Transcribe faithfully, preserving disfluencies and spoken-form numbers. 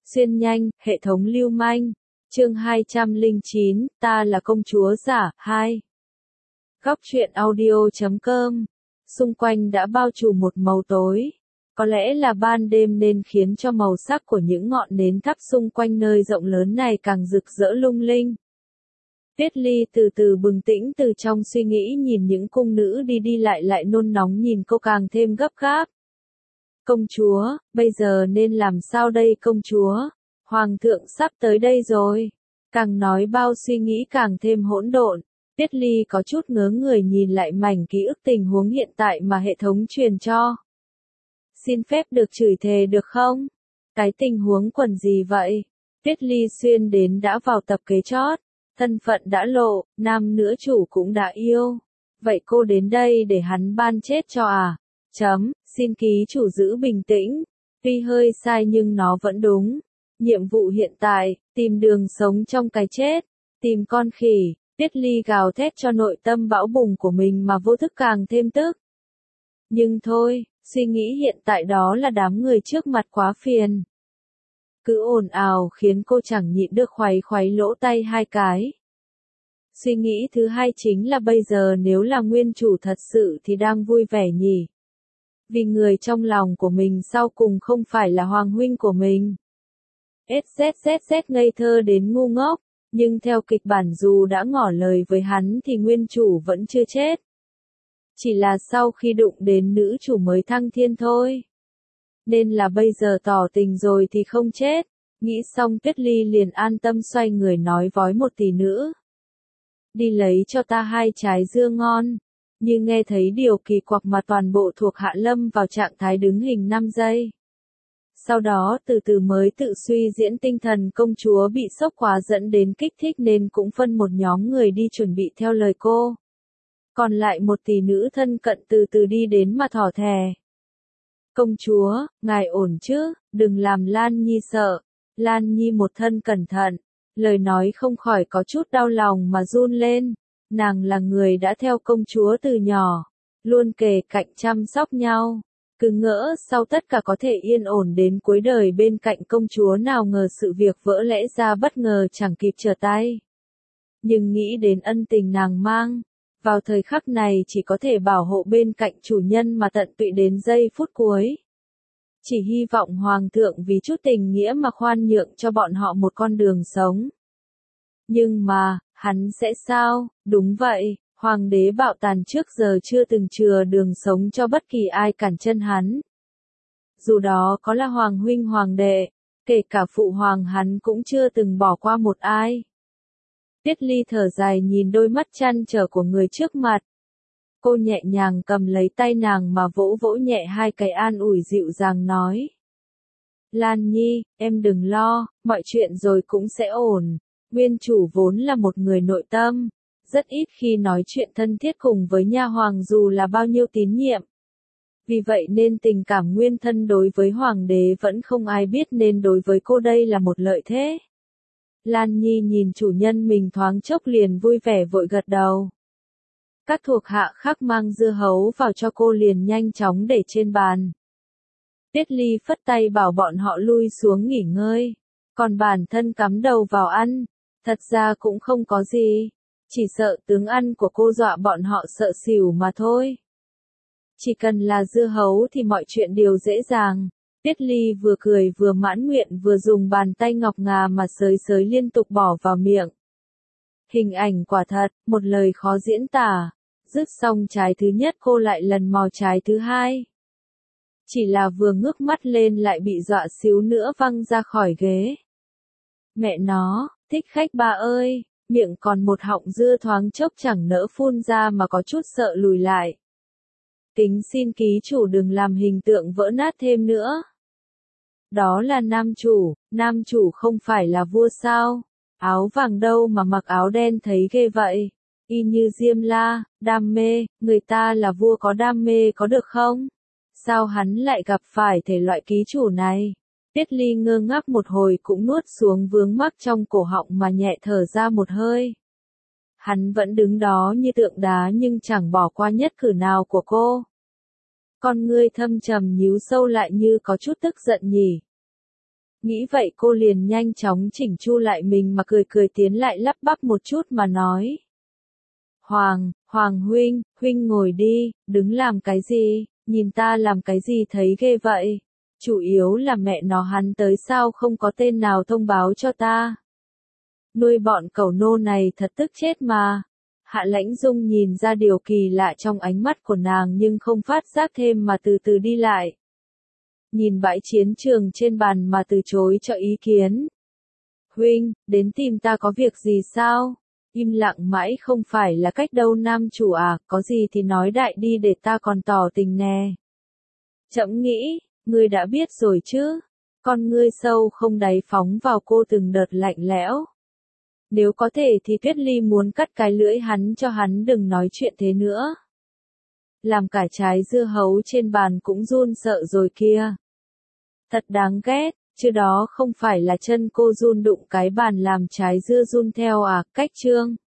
Xuyên nhanh, hệ thống lưu manh. Chương hai trăm lẻ chín, ta là công chúa giả, hai. Góc truyện audio chấm com. Xung quanh đã bao trùm một màu tối. Có lẽ là ban đêm nên khiến cho màu sắc của những ngọn nến thắp xung quanh nơi rộng lớn này càng rực rỡ lung linh. Tuyết Ly từ từ bừng tỉnh từ trong suy nghĩ, nhìn những cung nữ đi đi lại lại nôn nóng nhìn cô càng thêm gấp gáp. Công chúa, bây giờ nên làm sao đây công chúa? Hoàng thượng sắp tới đây rồi. Càng nói bao suy nghĩ càng thêm hỗn độn. Tuyết Ly có chút ngớ người nhìn lại mảnh ký ức tình huống hiện tại mà hệ thống truyền cho. Xin phép được chửi thề được không? Cái tình huống quần gì vậy? Tuyết Ly xuyên đến đã vào tập kế chót. Thân phận đã lộ, nam nữ chủ cũng đã yêu. Vậy cô đến đây để hắn ban chết cho à? Chấm, xin ký chủ giữ bình tĩnh. Tuy hơi sai nhưng nó vẫn đúng. Nhiệm vụ hiện tại, tìm đường sống trong cái chết. Tìm con khỉ. Tuyết Ly gào thét cho nội tâm bão bùng của mình mà vô thức càng thêm tức. Nhưng thôi, suy nghĩ hiện tại đó là đám người trước mặt quá phiền. Cứ ồn ào khiến cô chẳng nhịn được khoáy khoáy lỗ tay hai cái. Suy nghĩ thứ hai chính là bây giờ nếu là nguyên chủ thật sự thì đang vui vẻ nhỉ. Vì người trong lòng của mình sau cùng không phải là hoàng huynh của mình. Zzz ngây thơ đến ngu ngốc, nhưng theo kịch bản dù đã ngỏ lời với hắn thì nguyên chủ vẫn chưa chết. Chỉ là sau khi đụng đến nữ chủ mới thăng thiên thôi. Nên là bây giờ tỏ tình rồi thì không chết. Nghĩ xong Tuyết Ly liền an tâm xoay người nói vói một tỷ nữa. Đi lấy cho ta hai trái dưa ngon. Như nghe thấy điều kỳ quặc mà toàn bộ thuộc hạ lâm vào trạng thái đứng hình năm giây. Sau đó từ từ mới tự suy diễn tinh thần công chúa bị sốc quá dẫn đến kích thích nên cũng phân một nhóm người đi chuẩn bị theo lời cô. Còn lại một tỷ nữ thân cận từ từ đi đến mà thỏ thè. Công chúa, ngài ổn chứ, đừng làm Lan Nhi sợ. Lan Nhi một thân cẩn thận, lời nói không khỏi có chút đau lòng mà run lên. Nàng là người đã theo công chúa từ nhỏ, luôn kề cạnh chăm sóc nhau. Cứ ngỡ sau tất cả có thể yên ổn đến cuối đời bên cạnh công chúa, nào ngờ sự việc vỡ lẽ ra bất ngờ chẳng kịp trở tay. Nhưng nghĩ đến ân tình nàng mang, vào thời khắc này chỉ có thể bảo hộ bên cạnh chủ nhân mà tận tụy đến giây phút cuối. Chỉ hy vọng Hoàng thượng vì chút tình nghĩa mà khoan nhượng cho bọn họ một con đường sống. Nhưng mà, hắn sẽ sao? Đúng vậy, Hoàng đế bạo tàn trước giờ chưa từng chừa đường sống cho bất kỳ ai cản chân hắn. Dù đó có là Hoàng huynh Hoàng đệ, kể cả phụ hoàng hắn cũng chưa từng bỏ qua một ai. Tuyết Ly thở dài nhìn đôi mắt trăn trở của người trước mặt. Cô nhẹ nhàng cầm lấy tay nàng mà vỗ vỗ nhẹ hai cái an ủi dịu dàng nói. Lan Nhi, em đừng lo, mọi chuyện rồi cũng sẽ ổn. Nguyên chủ vốn là một người nội tâm, rất ít khi nói chuyện thân thiết cùng với nha hoàng dù là bao nhiêu tín nhiệm. Vì vậy nên tình cảm nguyên thân đối với hoàng đế vẫn không ai biết, nên đối với cô đây là một lợi thế. Lan Nhi nhìn chủ nhân mình thoáng chốc liền vui vẻ vội gật đầu. Các thuộc hạ khác mang dưa hấu vào cho cô liền nhanh chóng để trên bàn. Tuyết Ly phất tay bảo bọn họ lui xuống nghỉ ngơi, còn bản thân cắm đầu vào ăn. Thật ra cũng không có gì, chỉ sợ tướng ăn của cô dọa bọn họ sợ xỉu mà thôi. Chỉ cần là dưa hấu thì mọi chuyện đều dễ dàng. Tuyết Ly vừa cười vừa mãn nguyện vừa dùng bàn tay ngọc ngà mà xới xới liên tục bỏ vào miệng. Hình ảnh quả thật, một lời khó diễn tả. Dứt xong trái thứ nhất cô lại lần mò trái thứ hai. Chỉ là vừa ngước mắt lên lại bị dọa xíu nữa văng ra khỏi ghế. Mẹ nó, thích khách bà ơi, miệng còn một họng dưa thoáng chốc chẳng nỡ phun ra mà có chút sợ lùi lại. Kính xin ký chủ đừng làm hình tượng vỡ nát thêm nữa. Đó là nam chủ, nam chủ không phải là vua sao? Áo vàng đâu mà mặc áo đen thấy ghê vậy? Y như Diêm La, đam mê, người ta là vua có đam mê có được không? Sao hắn lại gặp phải thể loại ký chủ này? Tuyết Ly ngơ ngác một hồi cũng nuốt xuống vướng mắc trong cổ họng mà nhẹ thở ra một hơi. Hắn vẫn đứng đó như tượng đá nhưng chẳng bỏ qua nhất cử nào của cô. Con ngươi thâm trầm nhíu sâu lại như có chút tức giận nhỉ. Nghĩ vậy cô liền nhanh chóng chỉnh chu lại mình mà cười cười tiến lại lắp bắp một chút mà nói. Hoàng, Hoàng huynh, huynh ngồi đi, đứng làm cái gì, nhìn ta làm cái gì thấy ghê vậy. Chủ yếu là mẹ nó hắn tới sao không có tên nào thông báo cho ta. Nuôi bọn cẩu nô này thật tức chết mà. Hạ Lãnh Dung nhìn ra điều kỳ lạ trong ánh mắt của nàng nhưng không phát giác thêm mà từ từ đi lại. Nhìn bãi chiến trường trên bàn mà từ chối cho ý kiến. Huynh, đến tìm ta có việc gì sao? Im lặng mãi không phải là cách đâu nam chủ à, có gì thì nói đại đi để ta còn tỏ tình nè. Chậm nghĩ, ngươi đã biết rồi chứ, con ngươi sâu không đáy phóng vào cô từng đợt lạnh lẽo. Nếu có thể thì Tuyết Ly muốn cắt cái lưỡi hắn cho hắn đừng nói chuyện thế nữa. Làm cả trái dưa hấu trên bàn cũng run sợ rồi kia. Thật đáng ghét, chứ đó không phải là chân cô run đụng cái bàn làm trái dưa run theo à, cách chương.